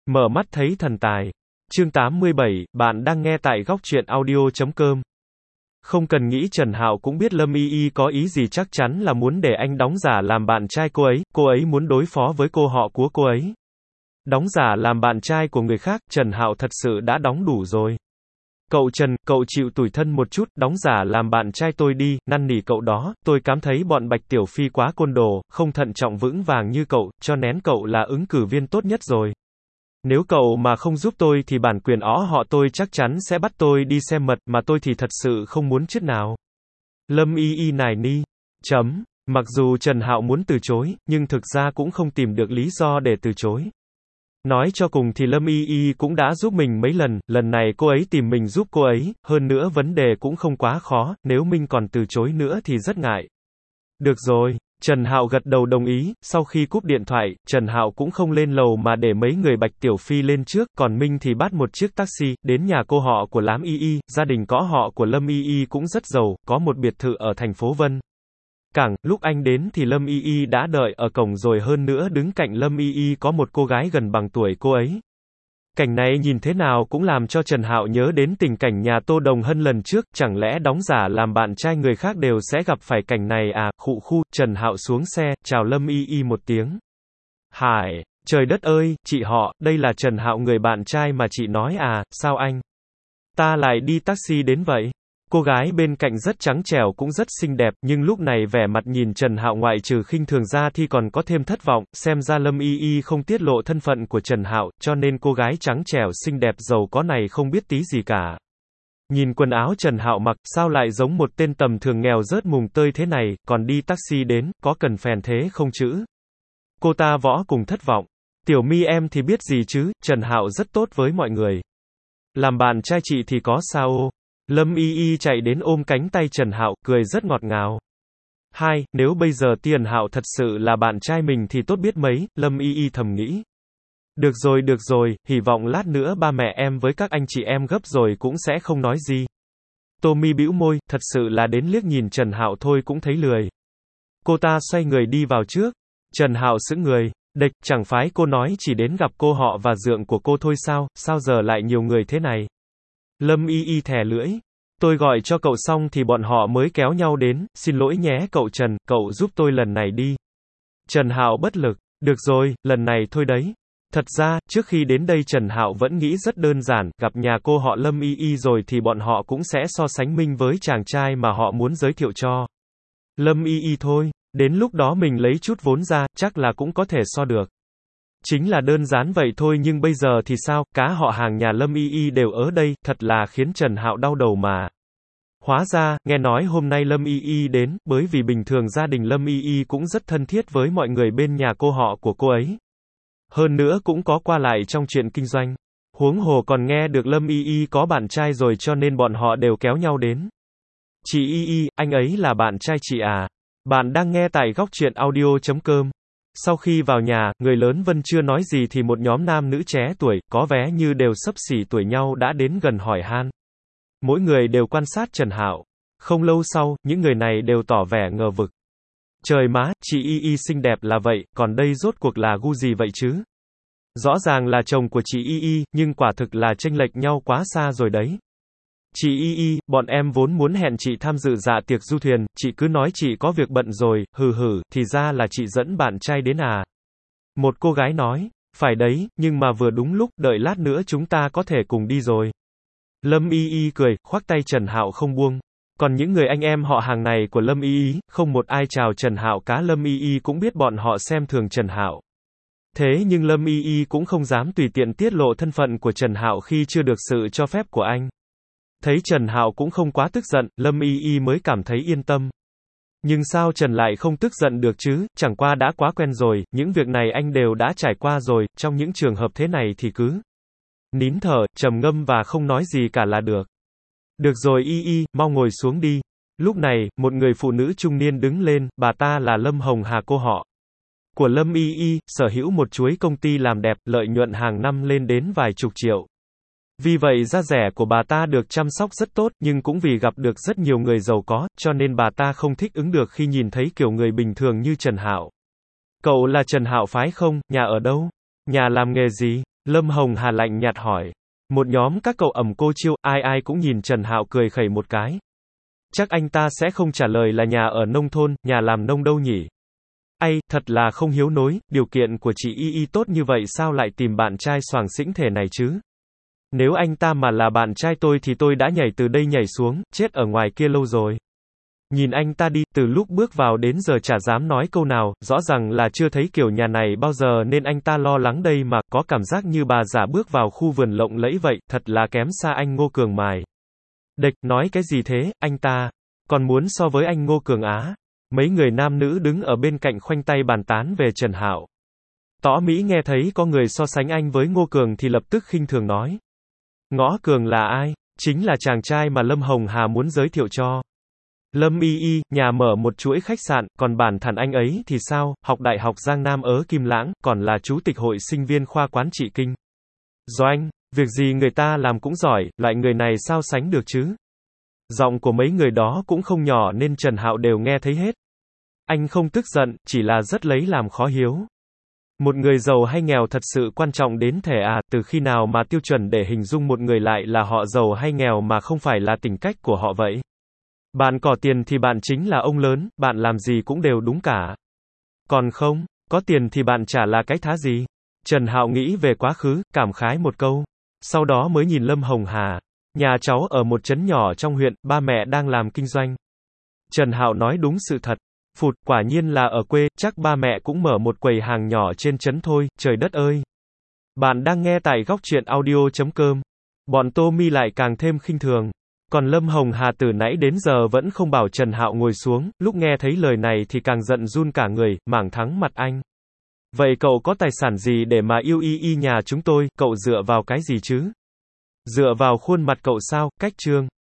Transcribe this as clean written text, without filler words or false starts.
Mở mắt thấy thần tài. Chương 87, bạn đang nghe tại góc truyện audio.com. Không cần nghĩ Trần Hạo cũng biết Lâm Y Y có ý gì, chắc chắn là muốn để anh đóng giả làm bạn trai cô ấy muốn đối phó với cô họ của cô ấy. Đóng giả làm bạn trai của người khác, Trần Hạo thật sự đã đóng đủ rồi. Cậu Trần, cậu chịu tủi thân một chút, đóng giả làm bạn trai tôi đi, năn nỉ cậu đó, tôi cảm thấy bọn Bạch Tiểu Phi quá côn đồ, không thận trọng vững vàng như cậu, cho nén cậu là ứng cử viên tốt nhất rồi. Nếu cậu mà không giúp tôi thì bản quyền họ tôi chắc chắn sẽ bắt tôi đi xem mật, mà tôi thì thật sự không muốn chút nào. Lâm Y Y nài ni. Mặc dù Trần Hạo muốn từ chối, nhưng thực ra cũng không tìm được lý do để từ chối. Nói cho cùng thì Lâm Y Y cũng đã giúp mình mấy lần, lần này cô ấy tìm mình giúp cô ấy, hơn nữa vấn đề cũng không quá khó, nếu mình còn từ chối nữa thì rất ngại. Được rồi. Trần Hạo gật đầu đồng ý, sau khi cúp điện thoại, Trần Hạo cũng không lên lầu mà để mấy người Bạch Tiểu Phi lên trước, còn Minh thì bắt một chiếc taxi, đến nhà cô họ của Lam Y Y, gia đình có họ của Lâm Y Y cũng rất giàu, có một biệt thự ở thành phố Vân Cảng, lúc anh đến thì Lâm Y Y đã đợi ở cổng rồi, hơn nữa đứng cạnh Lâm Y Y có một cô gái gần bằng tuổi cô ấy. Cảnh này nhìn thế nào cũng làm cho Trần Hạo nhớ đến tình cảnh nhà Tô Đồng Hân lần trước, chẳng lẽ đóng giả làm bạn trai người khác đều sẽ gặp phải cảnh này à, Trần Hạo xuống xe, chào Lâm Y Y một tiếng. Hải, trời đất ơi, chị họ, đây là Trần Hạo người bạn trai mà chị nói à, sao anh ta lại đi taxi đến vậy? Cô gái bên cạnh rất trắng trẻo cũng rất xinh đẹp, nhưng lúc này vẻ mặt nhìn Trần Hạo ngoại trừ khinh thường ra thì còn có thêm thất vọng, xem ra Lâm Y Y không tiết lộ thân phận của Trần Hạo, cho nên cô gái trắng trẻo xinh đẹp giàu có này không biết tí gì cả. Nhìn quần áo Trần Hạo mặc, sao lại giống một tên tầm thường nghèo rớt mùng tơi thế này, còn đi taxi đến, có cần phèn thế không chứ? Cô ta võ cùng thất vọng. Tiểu My em thì biết gì chứ, Trần Hạo rất tốt với mọi người. Làm bạn trai chị thì có sao? Lâm Y Y chạy đến ôm cánh tay Trần Hạo, cười rất ngọt ngào. Nếu bây giờ Tiền Hạo thật sự là bạn trai mình thì tốt biết mấy, Lâm Y Y thầm nghĩ. Được rồi, hy vọng lát nữa ba mẹ em với các anh chị em gấp rồi cũng sẽ không nói gì. Tommy bĩu môi, thật sự là đến liếc nhìn Trần Hạo thôi cũng thấy lười. Cô ta xoay người đi vào trước. Trần Hạo sững người. Địch, chẳng phải cô nói chỉ đến gặp cô họ và dượng của cô thôi sao giờ lại nhiều người thế này? Lâm Y Y thè lưỡi. Tôi gọi cho cậu xong thì bọn họ mới kéo nhau đến, xin lỗi nhé cậu Trần, cậu giúp tôi lần này đi. Trần Hạo bất lực. Được rồi, lần này thôi đấy. Thật ra, trước khi đến đây Trần Hạo vẫn nghĩ rất đơn giản, gặp nhà cô họ Lâm Y Y rồi thì bọn họ cũng sẽ so sánh mình với chàng trai mà họ muốn giới thiệu cho. Lâm Y Y thôi, đến lúc đó mình lấy chút vốn ra, chắc là cũng có thể so được. Chính là đơn giản vậy thôi, nhưng bây giờ thì sao, cá họ hàng nhà Lâm Y Y đều ở đây, thật là khiến Trần Hạo đau đầu mà. Hóa ra, nghe nói hôm nay Lâm Y Y đến, bởi vì bình thường gia đình Lâm Y Y cũng rất thân thiết với mọi người bên nhà cô họ của cô ấy. Hơn nữa cũng có qua lại trong chuyện kinh doanh. Huống hồ còn nghe được Lâm Y Y có bạn trai rồi cho nên bọn họ đều kéo nhau đến. Chị Y Y, anh ấy là bạn trai chị à? Bạn đang nghe tại góc truyện audio.com. Sau khi vào nhà, người lớn vẫn chưa nói gì thì một nhóm nam nữ trẻ tuổi, có vẻ như đều xấp xỉ tuổi nhau đã đến gần hỏi han. Mỗi người đều quan sát Trần Hạo. Không lâu sau, những người này đều tỏ vẻ ngờ vực. Trời má, chị Y Y xinh đẹp là vậy, còn đây rốt cuộc là gu gì vậy chứ? Rõ ràng là chồng của chị Y Y, nhưng quả thực là chênh lệch nhau quá xa rồi đấy. Chị Y Y, bọn em vốn muốn hẹn chị tham dự dạ tiệc du thuyền, chị cứ nói chị có việc bận rồi, thì ra là chị dẫn bạn trai đến à? Một cô gái nói, phải đấy, nhưng mà vừa đúng lúc, đợi lát nữa chúng ta có thể cùng đi rồi. Lâm Y Y cười, khoác tay Trần Hạo không buông. Còn những người anh em họ hàng này của Lâm Y Y, không một ai chào Trần Hạo cả, Lâm Y Y cũng biết bọn họ xem thường Trần Hạo. Thế nhưng Lâm Y Y cũng không dám tùy tiện tiết lộ thân phận của Trần Hạo khi chưa được sự cho phép của anh. Thấy Trần Hạo cũng không quá tức giận, Lâm Y Y mới cảm thấy yên tâm. Nhưng sao Trần lại không tức giận được chứ, chẳng qua đã quá quen rồi, những việc này anh đều đã trải qua rồi, trong những trường hợp thế này thì cứ nín thở, trầm ngâm và không nói gì cả là được. Được rồi Y Y, mau ngồi xuống đi. Lúc này, một người phụ nữ trung niên đứng lên, bà ta là Lâm Hồng Hà, cô họ của Lâm Y Y, sở hữu một chuỗi công ty làm đẹp, lợi nhuận hàng năm lên đến vài chục triệu. Vì vậy da rẻ của bà ta được chăm sóc rất tốt, nhưng cũng vì gặp được rất nhiều người giàu có, cho nên bà ta không thích ứng được khi nhìn thấy kiểu người bình thường như Trần Hạo. Cậu là Trần Hạo phải không, nhà ở đâu? Nhà làm nghề gì? Lâm Hồng Hà lạnh nhạt hỏi. Một nhóm các cậu ầm cô chiêu, ai ai cũng nhìn Trần Hạo cười khẩy một cái. Chắc anh ta sẽ không trả lời là nhà ở nông thôn, nhà làm nông đâu nhỉ? Ai, thật là không hiếu nối, điều kiện của chị Y tốt như vậy sao lại tìm bạn trai xoàng xĩnh thể này chứ? Nếu anh ta mà là bạn trai tôi thì tôi đã nhảy từ đây nhảy xuống, chết ở ngoài kia lâu rồi. Nhìn anh ta đi, từ lúc bước vào đến giờ chả dám nói câu nào, rõ ràng là chưa thấy kiểu nhà này bao giờ nên anh ta lo lắng đây mà, có cảm giác như bà già bước vào khu vườn lộng lẫy vậy, thật là kém xa anh Ngô Cường mài. Địch, nói cái gì thế, anh ta còn muốn so với anh Ngô Cường á? Mấy người nam nữ đứng ở bên cạnh khoanh tay bàn tán về Trần Hạo. Tõ Mỹ nghe thấy có người so sánh anh với Ngô Cường thì lập tức khinh thường nói. Ngõ Cường là ai? Chính là chàng trai mà Lâm Hồng Hà muốn giới thiệu cho. Lâm Y, nhà mở một chuỗi khách sạn, còn bản thân anh ấy thì sao, học Đại học Giang Nam ở Kim Lãng, còn là chủ tịch hội sinh viên khoa quán trị kinh doanh, việc gì người ta làm cũng giỏi, loại người này sao sánh được chứ? Giọng của mấy người đó cũng không nhỏ nên Trần Hạo đều nghe thấy hết. Anh không tức giận, chỉ là rất lấy làm khó hiểu. Một người giàu hay nghèo thật sự quan trọng đến thể à, từ khi nào mà tiêu chuẩn để hình dung một người lại là họ giàu hay nghèo mà không phải là tính cách của họ vậy? Bạn có tiền thì bạn chính là ông lớn, bạn làm gì cũng đều đúng cả. Còn không, có tiền thì bạn chả là cái thá gì. Trần Hạo nghĩ về quá khứ, cảm khái một câu. Sau đó mới nhìn Lâm Hồng Hà. Nhà cháu ở một trấn nhỏ trong huyện, ba mẹ đang làm kinh doanh. Trần Hạo nói đúng sự thật. Phụt, quả nhiên là ở quê, chắc ba mẹ cũng mở một quầy hàng nhỏ trên trấn thôi, trời đất ơi. Bạn đang nghe tại góc truyện audio.com. Bọn Tô Mi lại càng thêm khinh thường. Còn Lâm Hồng Hà từ nãy đến giờ vẫn không bảo Trần Hạo ngồi xuống, lúc nghe thấy lời này thì càng giận run cả người, mảng thắng mặt anh. Vậy cậu có tài sản gì để mà yêu Y nhà chúng tôi, cậu dựa vào cái gì chứ? Dựa vào khuôn mặt cậu sao, cách trương.